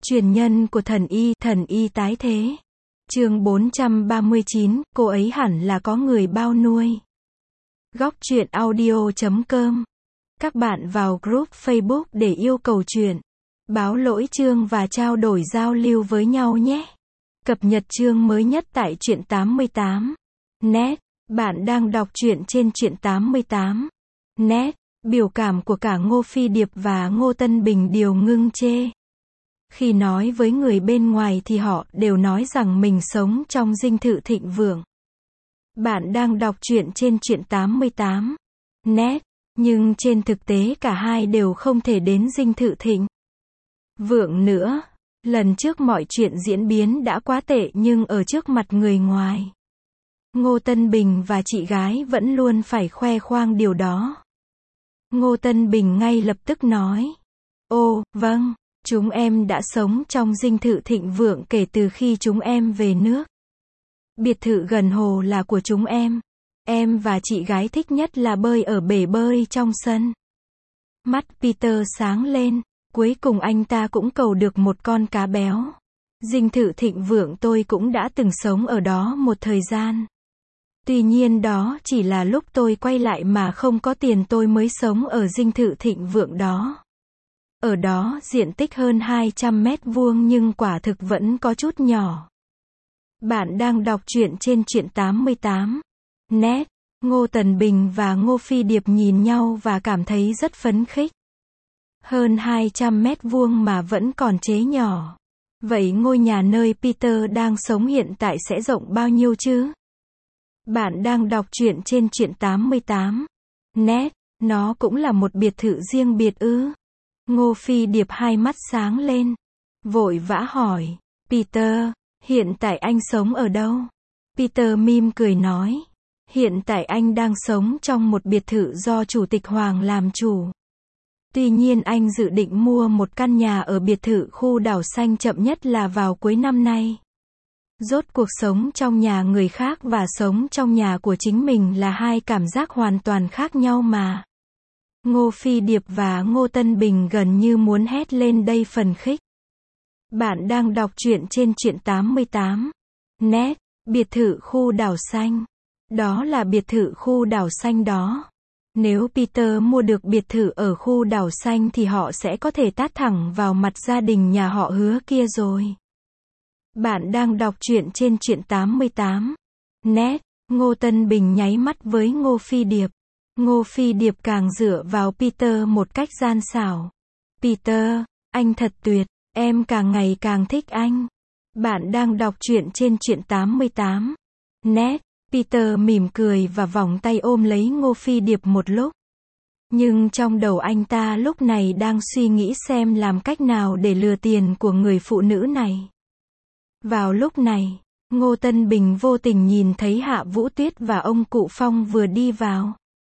Truyền nhân của thần y tái thế. Chương 439, cô ấy hẳn là có người bao nuôi. Góc truyện audio.com. Các bạn vào group Facebook để yêu cầu truyện, báo lỗi chương và trao đổi giao lưu với nhau nhé. Cập nhật chương mới nhất tại truyện 88. Net. Bạn đang đọc truyện trên truyện 88. Net. Biểu cảm của cả Ngô Phi Điệp và Ngô Tân Bình đều ngưng trê. Khi nói với người bên ngoài thì họ đều nói rằng mình sống trong dinh thự thịnh vượng. Bạn đang đọc truyện trên truyện 88. Net. Nhưng trên thực tế cả hai đều không thể đến dinh thự thịnh vượng nữa. Lần trước mọi chuyện diễn biến đã quá tệ nhưng ở trước mặt người ngoài, Ngô Tân Bình và chị gái vẫn luôn phải khoe khoang điều đó. Ngô Tân Bình ngay lập tức nói: "Ồ, vâng, chúng em đã sống trong dinh thự thịnh vượng kể từ khi chúng em về nước. Biệt thự gần hồ là của chúng em. Em và chị gái thích nhất là bơi ở bể bơi trong sân." Mắt Peter sáng lên, cuối cùng anh ta cũng cầu được một con cá béo. Dinh thự thịnh vượng tôi cũng đã từng sống ở đó một thời gian. Tuy nhiên đó chỉ là lúc tôi quay lại mà không có tiền tôi mới sống ở dinh thự thịnh vượng đó. Ở đó diện tích hơn 200 mét vuông nhưng quả thực vẫn có chút nhỏ. Bạn đang đọc truyện trên truyện 88. Net. Ngô Tần Bình và Ngô Phi Điệp nhìn nhau và cảm thấy rất phấn khích. Hơn 200 mét vuông mà vẫn còn chế nhỏ. Vậy ngôi nhà nơi Peter đang sống hiện tại sẽ rộng bao nhiêu chứ? Bạn đang đọc truyện trên truyện 88. Net. Nó cũng là một biệt thự riêng biệt ư? Ngô Phi Điệp hai mắt sáng lên, vội vã hỏi: "Peter, hiện tại anh sống ở đâu?" Peter mỉm cười nói: "Hiện tại anh đang sống trong một biệt thự do Chủ tịch Hoàng làm chủ. Tuy nhiên anh dự định mua một căn nhà ở biệt thự khu đảo xanh chậm nhất là vào cuối năm nay." Rốt cuộc sống trong nhà người khác và sống trong nhà của chính mình là hai cảm giác hoàn toàn khác nhau mà. Ngô Phi Điệp và Ngô Tân Bình gần như muốn hét lên đây phần khích. Bạn đang đọc truyện trên truyện 88. Net. Biệt thự khu đảo xanh. Đó là biệt thự khu đảo xanh đó. Nếu Peter mua được biệt thự ở khu đảo xanh thì họ sẽ có thể tát thẳng vào mặt gia đình nhà họ Hứa kia rồi. Bạn đang đọc truyện trên truyện 88. Net. Ngô Tân Bình nháy mắt với Ngô Phi Điệp. Ngô Phi Điệp càng dựa vào Peter một cách gian xảo. "Peter, anh thật tuyệt, em càng ngày càng thích anh." Bạn đang đọc truyện trên truyện 88. Net. Peter mỉm cười và vòng tay ôm lấy Ngô Phi Điệp một lúc. Nhưng trong đầu anh ta lúc này đang suy nghĩ xem làm cách nào để lừa tiền của người phụ nữ này. Vào lúc này, Ngô Tân Bình vô tình nhìn thấy Hạ Vũ Tuyết và ông cụ Phong vừa đi vào.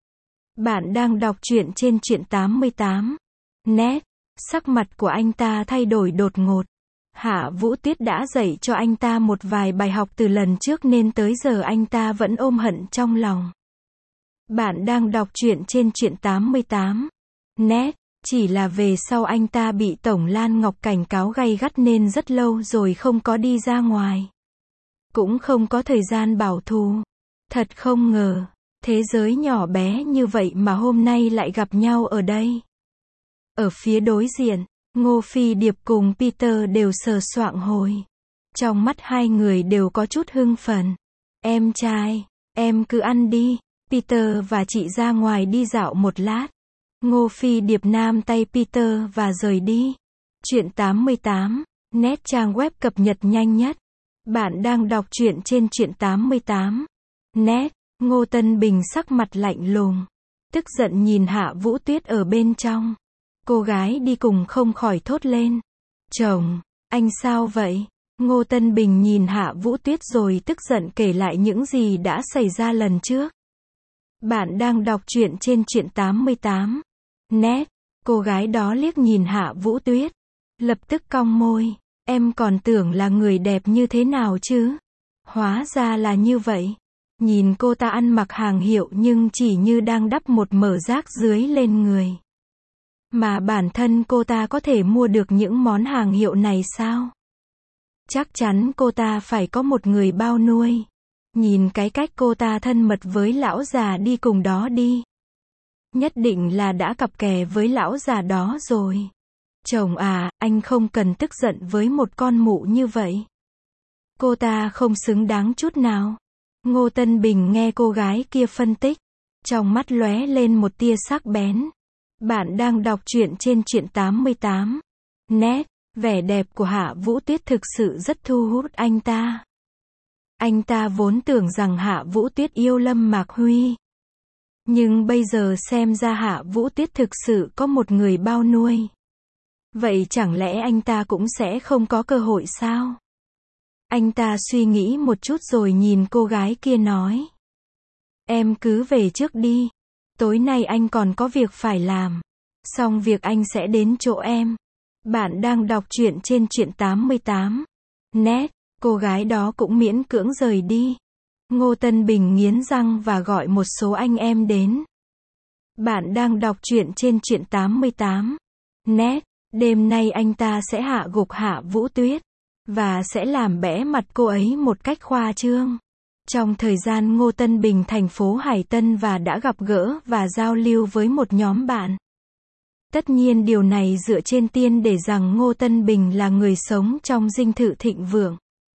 Bạn đang đọc truyện trên truyện 88. Net. Sắc mặt của anh ta thay đổi đột ngột. Hạ Vũ Tuyết đã dạy cho anh ta một vài bài học từ lần trước nên tới giờ anh ta vẫn ôm hận trong lòng. Bạn đang đọc truyện trên truyện 88. Net. Chỉ là về sau anh ta bị Tổng Lan Ngọc cảnh cáo gay gắt nên rất lâu rồi không có đi ra ngoài. Cũng không có thời gian bảo thù. Thật không ngờ, thế giới nhỏ bé như vậy mà hôm nay lại gặp nhau ở đây. Ở phía đối diện, Ngô Phi Điệp cùng Peter đều sờ soạng hồi. Trong mắt hai người đều có chút hưng phấn. "Em trai, em cứ ăn đi." Peter và chị ra ngoài đi dạo một lát. Ngô Phi Điệp nam tay Peter và rời đi. Truyện 88. Net trang web cập nhật nhanh nhất. Bạn đang đọc truyện trên truyện 88. Net. Ngô Tân Bình sắc mặt lạnh lùng, tức giận nhìn Hạ Vũ Tuyết ở bên trong. Cô gái đi cùng không khỏi thốt lên: "Chồng, anh sao vậy?" Ngô Tân Bình nhìn Hạ Vũ Tuyết rồi tức giận kể lại những gì đã xảy ra lần trước. Bạn đang đọc truyện trên truyện 88. Net. Cô gái đó liếc nhìn Hạ Vũ Tuyết, lập tức cong môi: "Em còn tưởng là người đẹp như thế nào chứ? Hóa ra là như vậy." Nhìn cô ta ăn mặc hàng hiệu nhưng chỉ như đang đắp một mỡ rác dưới lên người. Mà bản thân cô ta có thể mua được những món hàng hiệu này sao? Chắc chắn cô ta phải có một người bao nuôi. Nhìn cái cách cô ta thân mật với lão già đi cùng đó đi. Nhất định là đã cặp kè với lão già đó rồi. Chồng à, anh không cần tức giận với một con mụ như vậy. Cô ta không xứng đáng chút nào. Ngô Tân Bình nghe cô gái kia phân tích. Trong mắt lóe lên một tia sắc bén. Bạn đang đọc truyện trên truyện 88. Net, vẻ đẹp của Hạ Vũ Tuyết thực sự rất thu hút anh ta. Anh ta vốn tưởng rằng Hạ Vũ Tuyết yêu Lâm Mạc Huy. Nhưng bây giờ xem ra Hạ Vũ Tuyết thực sự có một người bao nuôi. Vậy chẳng lẽ anh ta cũng sẽ không có cơ hội sao? Anh ta suy nghĩ một chút rồi nhìn cô gái kia nói. Em cứ về trước đi. Tối nay anh còn có việc phải làm. Xong việc anh sẽ đến chỗ em. Bạn đang đọc truyện trên truyện 88. Net, cô gái đó cũng miễn cưỡng rời đi. Ngô Tân Bình nghiến răng và gọi một số anh em đến. Bạn đang đọc truyện trên truyện 88. Net, đêm nay anh ta sẽ hạ gục Hạ Vũ Tuyết. Và sẽ làm bẽ mặt cô ấy một cách khoa trương. Trong thời gian Ngô Tân Bình thành phố Hải Tân và đã gặp gỡ và giao lưu với một nhóm bạn. Tất nhiên điều này dựa trên tiên để rằng Ngô Tân Bình là người sống trong dinh thự thịnh vượng.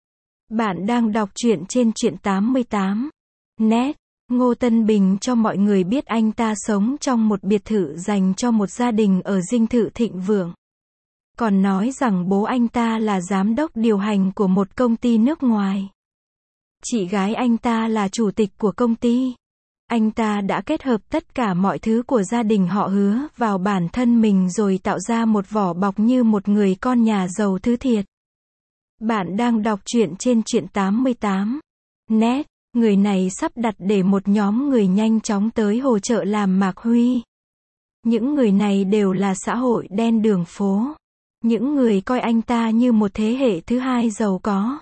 Bạn đang đọc truyện trên truyện 88. Net, Ngô Tân Bình cho mọi người biết anh ta sống trong một biệt thự dành cho một gia đình ở dinh thự thịnh vượng. Còn nói rằng bố anh ta là giám đốc điều hành của một công ty nước ngoài. Chị gái anh ta là chủ tịch của công ty. Anh ta đã kết hợp tất cả mọi thứ của gia đình họ Hứa vào bản thân mình rồi tạo ra một vỏ bọc như một người con nhà giàu thứ thiệt. Bạn đang đọc truyện trên truyện 88. Net, người này sắp đặt để một nhóm người nhanh chóng tới hỗ trợ làm Mạc Huy. Những người này đều là xã hội đen đường phố. Những người coi anh ta như một thế hệ thứ hai giàu có.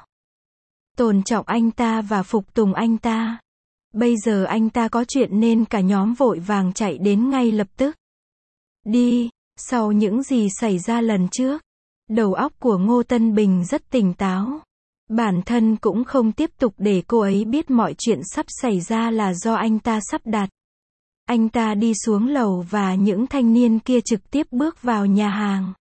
Tôn trọng anh ta và phục tùng anh ta. Bây giờ anh ta có chuyện nên cả nhóm vội vàng chạy đến ngay lập tức. Đi, sau những gì xảy ra lần trước, đầu óc của Ngô Tân Bình rất tỉnh táo. Bản thân cũng không tiếp tục để cô ấy biết mọi chuyện sắp xảy ra là do anh ta sắp đặt. Anh ta đi xuống lầu và những thanh niên kia trực tiếp bước vào nhà hàng.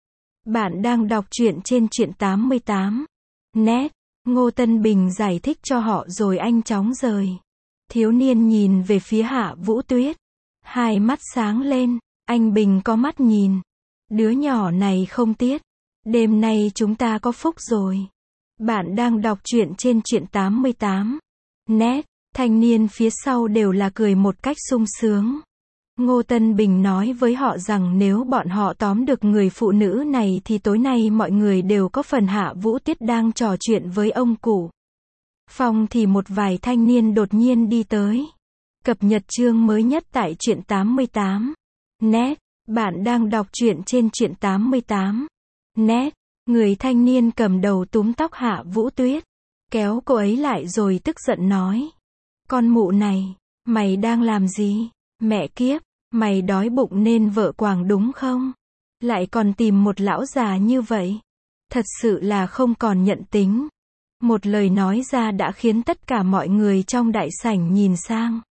Bạn đang đọc truyện trên truyện 88. Net, Ngô Tân Bình giải thích cho họ rồi anh chóng rời. Thiếu niên nhìn về phía Hạ Vũ Tuyết. Hai mắt sáng lên, anh Bình có mắt nhìn. Đứa nhỏ này không tiếc. Đêm nay chúng ta có phúc rồi. Bạn đang đọc truyện trên truyện 88. Net, thanh niên phía sau đều là cười một cách sung sướng. Ngô Tân Bình nói với họ rằng nếu bọn họ tóm được người phụ nữ này thì tối nay mọi người đều có phần. Hạ Vũ Tuyết đang trò chuyện với ông cụ Phong thì một vài thanh niên đột nhiên đi tới. Cập nhật chương mới nhất tại truyện 88. Net, bạn đang đọc truyện trên truyện 88. Net, người thanh niên cầm đầu túm tóc Hạ Vũ Tuyết, kéo cô ấy lại rồi tức giận nói. Con mụ này, mày đang làm gì? Mẹ kiếp, mày đói bụng nên vợ quàng đúng không? Lại còn tìm một lão già như vậy. Thật sự là không còn nhận tính. Một lời nói ra đã khiến tất cả mọi người trong đại sảnh nhìn sang.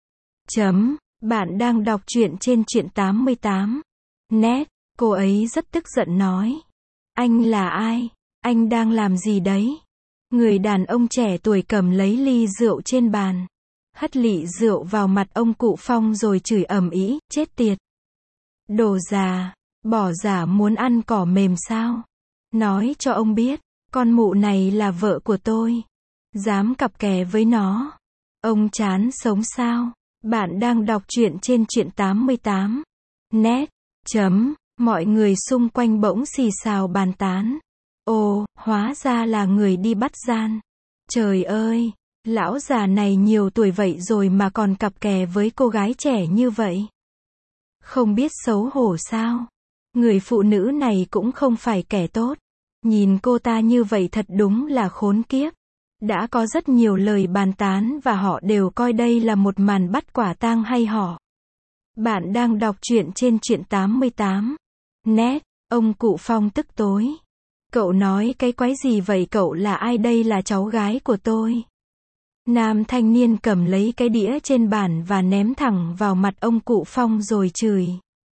Bạn đang đọc truyện trên truyện 88. Net, cô ấy rất tức giận nói. Anh là ai? Anh đang làm gì đấy? Người đàn ông trẻ tuổi cầm lấy ly rượu trên bàn. Hất lị rượu vào mặt ông cụ Phong rồi chửi ầm ĩ, chết tiệt. Đồ già, bỏ giả muốn ăn cỏ mềm sao? Nói cho ông biết, con mụ này là vợ của tôi. Dám cặp kè với nó. Ông chán sống sao? Bạn đang đọc truyện trên truyện 88. Net. Mọi người xung quanh bỗng xì xào bàn tán. Ồ, hóa ra là người đi bắt gian. Trời ơi, lão già này nhiều tuổi vậy rồi mà còn cặp kè với cô gái trẻ như vậy. Không biết xấu hổ sao? Người phụ nữ này cũng không phải kẻ tốt. Nhìn cô ta như vậy thật đúng là khốn kiếp. Đã có rất nhiều lời bàn tán và họ đều coi đây là một màn bắt quả tang hay ho. Bạn đang đọc truyện trên truyện 88 net. Ông cụ Phong tức tối. Cậu nói cái quái gì vậy, cậu là ai, đây là cháu gái của tôi. Nam thanh niên cầm lấy cái đĩa trên bàn và ném thẳng vào mặt ông cụ Phong rồi chửi.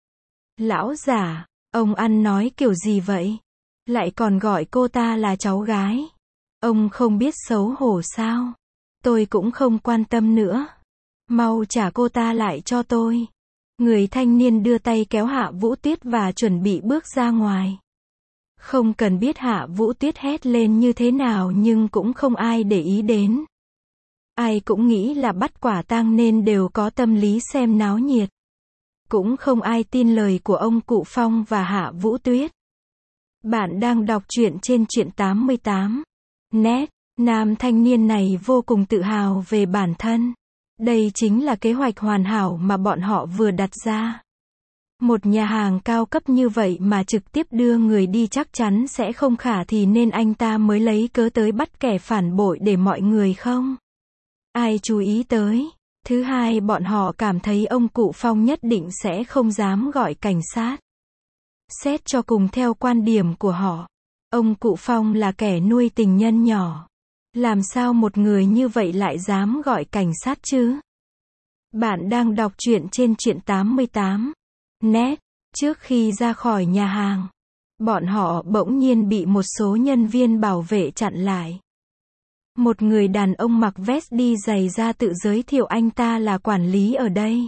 Lão già, ông ăn nói kiểu gì vậy? Lại còn gọi cô ta là cháu gái. Ông không biết xấu hổ sao? Tôi cũng không quan tâm nữa. Mau trả cô ta lại cho tôi. Người thanh niên đưa tay kéo Hạ Vũ Tuyết và chuẩn bị bước ra ngoài. Không cần biết Hạ Vũ Tuyết hét lên như thế nào nhưng cũng không ai để ý đến. Ai cũng nghĩ là bắt quả tang nên đều có tâm lý xem náo nhiệt. Cũng không ai tin lời của ông cụ Phong và Hạ Vũ Tuyết. Bạn đang đọc truyện trên truyện 88 net. Nam thanh niên này vô cùng tự hào về bản thân. Đây chính là kế hoạch hoàn hảo mà bọn họ vừa đặt ra. Một nhà hàng cao cấp như vậy mà trực tiếp đưa người đi chắc chắn sẽ không khả thi nên anh ta mới lấy cớ tới bắt kẻ phản bội để mọi người không ai chú ý tới. Thứ hai, bọn họ cảm thấy ông cụ Phong nhất định sẽ không dám gọi cảnh sát. Xét cho cùng theo quan điểm của họ, ông cụ Phong là kẻ nuôi tình nhân nhỏ. Làm sao một người như vậy lại dám gọi cảnh sát chứ? Bạn đang đọc truyện trên truyện 88 net. Trước khi ra khỏi nhà hàng, bọn họ bỗng nhiên bị một số nhân viên bảo vệ chặn lại. Một người đàn ông mặc vest đi giày da tự giới thiệu anh ta là quản lý ở đây.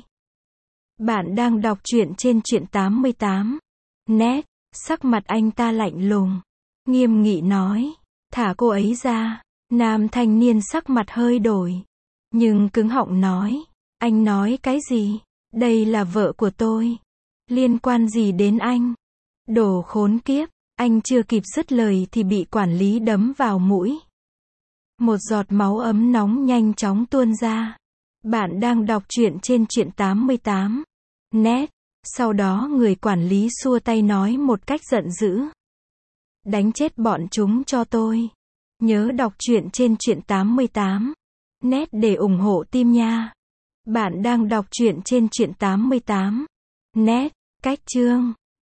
Bạn đang đọc truyện trên truyện 88 net. Sắc mặt anh ta lạnh lùng, nghiêm nghị nói, thả cô ấy ra. Nam thanh niên sắc mặt hơi đổi, nhưng cứng họng nói, anh nói cái gì? Đây là vợ của tôi. Liên quan gì đến anh? Đồ khốn kiếp. Anh chưa kịp dứt lời thì bị quản lý đấm vào mũi. Một giọt máu ấm nóng nhanh chóng tuôn ra. Bạn đang đọc truyện trên truyện 88 net. Sau đó người quản lý xua tay nói một cách giận dữ, đánh chết bọn chúng cho tôi. Nhớ đọc truyện trên truyện 88 net để ủng hộ team nha. Bạn đang đọc truyện trên truyện 88 net. Cách chương